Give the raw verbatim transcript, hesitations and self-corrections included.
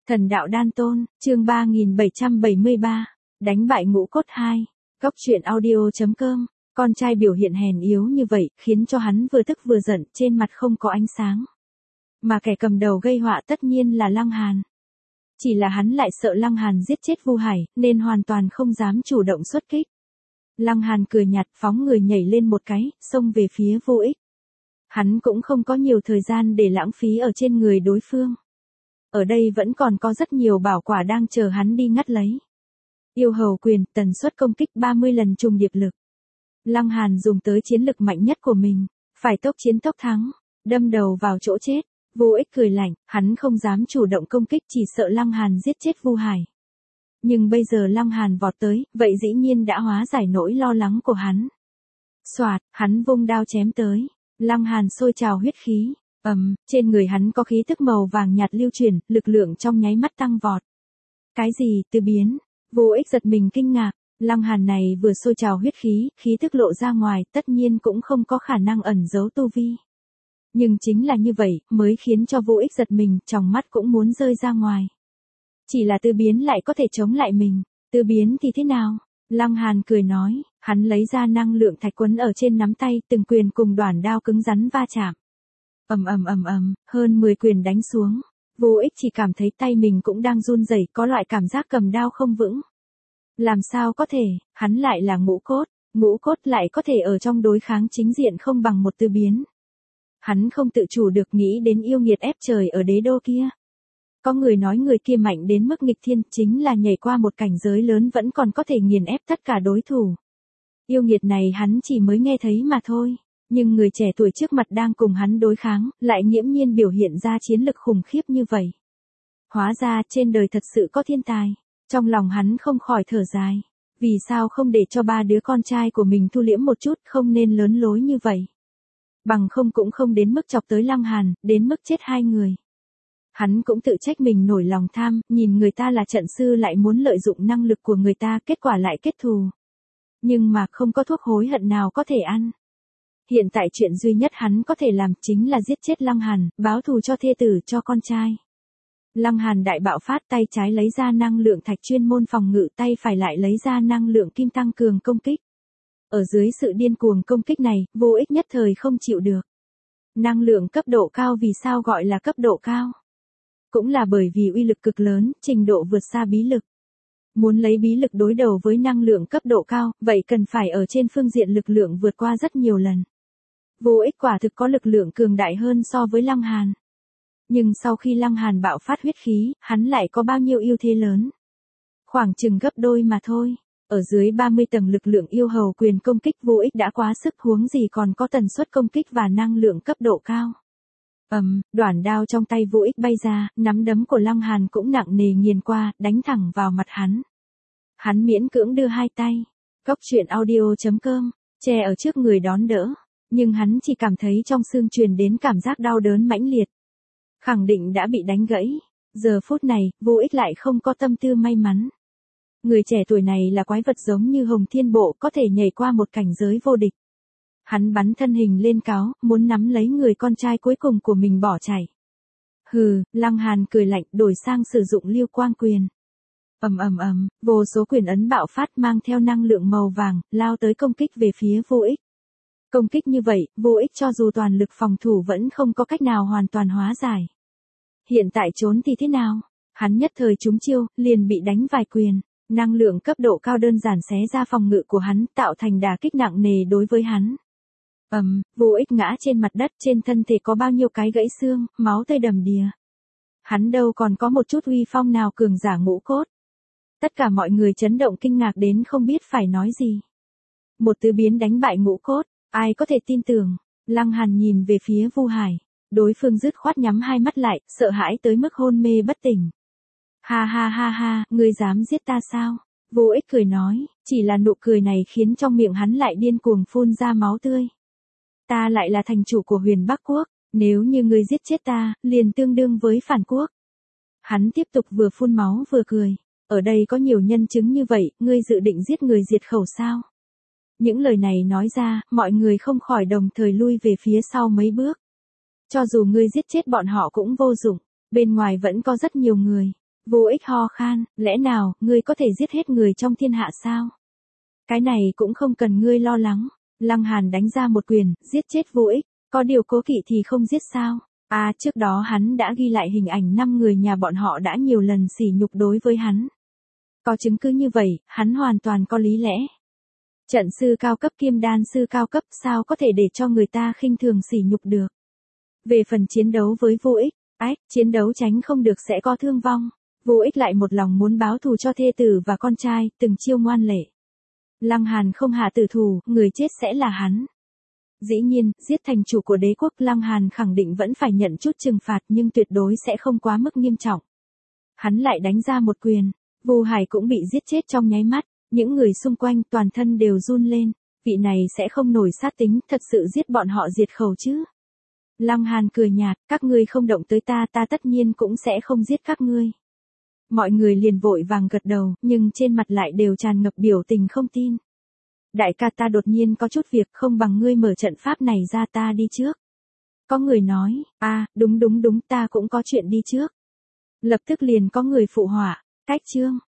Thần đạo đan tôn, chương ba nghìn bảy trăm bảy mươi ba, đánh bại ngũ cốt hai, góc truyện audio.com, con trai biểu hiện hèn yếu như vậy, khiến cho hắn vừa tức vừa giận, trên mặt không có ánh sáng. Mà kẻ cầm đầu gây họa tất nhiên là Lăng Hàn. Chỉ là hắn lại sợ Lăng Hàn giết chết Vu Hải, nên hoàn toàn không dám chủ động xuất kích. Lăng Hàn cười nhạt, phóng người nhảy lên một cái, xông về phía Vô Ích. Hắn cũng không có nhiều thời gian để lãng phí ở trên người đối phương. Ở đây vẫn còn có rất nhiều bảo quả đang chờ hắn đi ngắt lấy. Yêu hầu quyền, tần suất công kích ba mươi lần trùng điệp lực. Lăng Hàn dùng tới chiến lực mạnh nhất của mình, phải tốc chiến tốc thắng, đâm đầu vào chỗ chết. Vô Ích cười lạnh, hắn không dám chủ động công kích, chỉ sợ Lăng Hàn giết chết Vu Hải. Nhưng bây giờ Lăng Hàn vọt tới, vậy dĩ nhiên đã hóa giải nỗi lo lắng của hắn. Soạt, hắn vung đao chém tới. Lăng Hàn sôi trào huyết khí. Ầm, um, trên người hắn có khí tức màu vàng nhạt lưu chuyển, lực lượng trong nháy mắt tăng vọt. Cái gì, từ biến? Vô Ích giật mình kinh ngạc. Lăng Hàn này vừa sôi trào huyết khí, khí tức lộ ra ngoài, tất nhiên cũng không có khả năng ẩn giấu tu vi. Nhưng chính là như vậy, mới khiến cho Vô Ích giật mình, tròng mắt cũng muốn rơi ra ngoài. Chỉ là tư biến lại có thể chống lại mình. Tư biến thì thế nào? Lăng Hàn cười nói, hắn lấy ra năng lượng thạch quấn ở trên nắm tay, từng quyền cùng đoản đao cứng rắn va chạm. Ầm ầm ầm ầm, hơn mười quyền đánh xuống. Vô Ích chỉ cảm thấy tay mình cũng đang run rẩy, có loại cảm giác cầm đao không vững. Làm sao có thể, hắn lại là ngũ cốt, ngũ cốt lại có thể ở trong đối kháng chính diện không bằng một tư biến. Hắn không tự chủ được nghĩ đến yêu nghiệt ép trời ở đế đô kia. Có người nói người kia mạnh đến mức nghịch thiên, chính là nhảy qua một cảnh giới lớn vẫn còn có thể nghiền ép tất cả đối thủ. Yêu nghiệt này hắn chỉ mới nghe thấy mà thôi. Nhưng người trẻ tuổi trước mặt đang cùng hắn đối kháng, lại nghiễm nhiên biểu hiện ra chiến lực khủng khiếp như vậy. Hóa ra trên đời thật sự có thiên tài. Trong lòng hắn không khỏi thở dài. Vì sao không để cho ba đứa con trai của mình thu liễm một chút, không nên lớn lối như vậy. Bằng không cũng không đến mức chọc tới Lăng Hàn, đến mức chết hai người. Hắn cũng tự trách mình nổi lòng tham, nhìn người ta là trận sư lại muốn lợi dụng năng lực của người ta, kết quả lại kết thù. Nhưng mà không có thuốc hối hận nào có thể ăn. Hiện tại chuyện duy nhất hắn có thể làm chính là giết chết Lăng Hàn, báo thù cho thê tử, cho con trai. Lăng Hàn đại bạo phát, tay trái lấy ra năng lượng thạch chuyên môn phòng ngự, tay phải lại lấy ra năng lượng kim tăng cường công kích. Ở dưới sự điên cuồng công kích này, Vô Ích nhất thời không chịu được. Năng lượng cấp độ cao vì sao gọi là cấp độ cao? Cũng là bởi vì uy lực cực lớn, trình độ vượt xa bí lực. Muốn lấy bí lực đối đầu với năng lượng cấp độ cao, vậy cần phải ở trên phương diện lực lượng vượt qua rất nhiều lần. Vô Ích quả thực có lực lượng cường đại hơn so với Lăng Hàn. Nhưng sau khi Lăng Hàn bạo phát huyết khí, hắn lại có bao nhiêu ưu thế lớn? Khoảng chừng gấp đôi mà thôi. Ở dưới ba mươi tầng lực lượng yêu hầu quyền công kích Vô Ích đã quá sức, huống gì còn có tần suất công kích và năng lượng cấp độ cao. Ầm, um, đoản đao trong tay Vô Ích bay ra, nắm đấm của Lăng Hàn cũng nặng nề nghiền qua, đánh thẳng vào mặt hắn. Hắn miễn cưỡng đưa hai tay, góc truyện audio.com, che ở trước người đón đỡ, nhưng hắn chỉ cảm thấy trong xương truyền đến cảm giác đau đớn mãnh liệt. Khẳng định đã bị đánh gãy, giờ phút này, Vô Ích lại không có tâm tư may mắn. Người trẻ tuổi này là quái vật giống như Hồng Thiên Bộ, có thể nhảy qua một cảnh giới vô địch. Hắn bắn thân hình lên cáo, muốn nắm lấy người con trai cuối cùng của mình bỏ chạy. Hừ, Lăng Hàn cười lạnh, đổi sang sử dụng Lưu Quang quyền. Ầm ầm ầm, vô số quyền ấn bạo phát mang theo năng lượng màu vàng, lao tới công kích về phía Vô Ích. Công kích như vậy, Vô Ích cho dù toàn lực phòng thủ vẫn không có cách nào hoàn toàn hóa giải. Hiện tại trốn thì thế nào? Hắn nhất thời trúng chiêu, liền bị đánh vài quyền. Năng lượng cấp độ cao đơn giản xé ra phòng ngự của hắn, tạo thành đả kích nặng nề đối với hắn. Ầm, um, Vô Ích ngã trên mặt đất, trên thân thể có bao nhiêu cái gãy xương, máu tươi đầm đìa. Hắn đâu còn có một chút uy phong nào cường giả ngũ cốt. Tất cả mọi người chấn động kinh ngạc đến không biết phải nói gì. Một tứ biến đánh bại ngũ cốt, ai có thể tin tưởng? Lăng Hàn nhìn về phía Vu Hải, đối phương dứt khoát nhắm hai mắt lại, sợ hãi tới mức hôn mê bất tỉnh. Ha ha ha ha, ngươi dám giết ta sao? Vô Ích cười nói, chỉ là nụ cười này khiến trong miệng hắn lại điên cuồng phun ra máu tươi. Ta lại là thành chủ của Huyền Bắc Quốc, nếu như ngươi giết chết ta, liền tương đương với phản quốc. Hắn tiếp tục vừa phun máu vừa cười, ở đây có nhiều nhân chứng như vậy, ngươi dự định giết người diệt khẩu sao? Những lời này nói ra, mọi người không khỏi đồng thời lui về phía sau mấy bước. Cho dù ngươi giết chết bọn họ cũng vô dụng, bên ngoài vẫn có rất nhiều người. Vô ích ho khan, lẽ nào, ngươi có thể giết hết người trong thiên hạ sao? Cái này cũng không cần ngươi lo lắng. Lăng Hàn đánh ra một quyền, giết chết vô ích, có điều cố kỵ thì không giết sao? À, trước đó hắn đã ghi lại hình ảnh năm người nhà bọn họ đã nhiều lần sỉ nhục đối với hắn. Có chứng cứ như vậy, hắn hoàn toàn có lý lẽ. Trận sư cao cấp kim đan sư cao cấp sao có thể để cho người ta khinh thường sỉ nhục được. Về phần chiến đấu với vô ích, ách, chiến đấu tránh không được sẽ có thương vong. Vô ích lại một lòng muốn báo thù cho thê tử và con trai, từng chiêu ngoan lệ. Lăng Hàn không hạ tử thủ, người chết sẽ là hắn. Dĩ nhiên, giết thành chủ của đế quốc Lăng Hàn khẳng định vẫn phải nhận chút trừng phạt nhưng tuyệt đối sẽ không quá mức nghiêm trọng. Hắn lại đánh ra một quyền, Vu Hải cũng bị giết chết trong nháy mắt, những người xung quanh toàn thân đều run lên, vị này sẽ không nổi sát tính, thật sự giết bọn họ diệt khẩu chứ. Lăng Hàn cười nhạt, các ngươi không động tới ta, ta tất nhiên cũng sẽ không giết các ngươi. Mọi người liền vội vàng gật đầu, nhưng trên mặt lại đều tràn ngập biểu tình không tin. Đại ca, ta đột nhiên có chút việc, không bằng ngươi mở trận pháp này ra, ta đi trước. Có người nói, à, đúng đúng đúng, ta cũng có chuyện đi trước. Lập tức liền có người phụ họa, cách chương.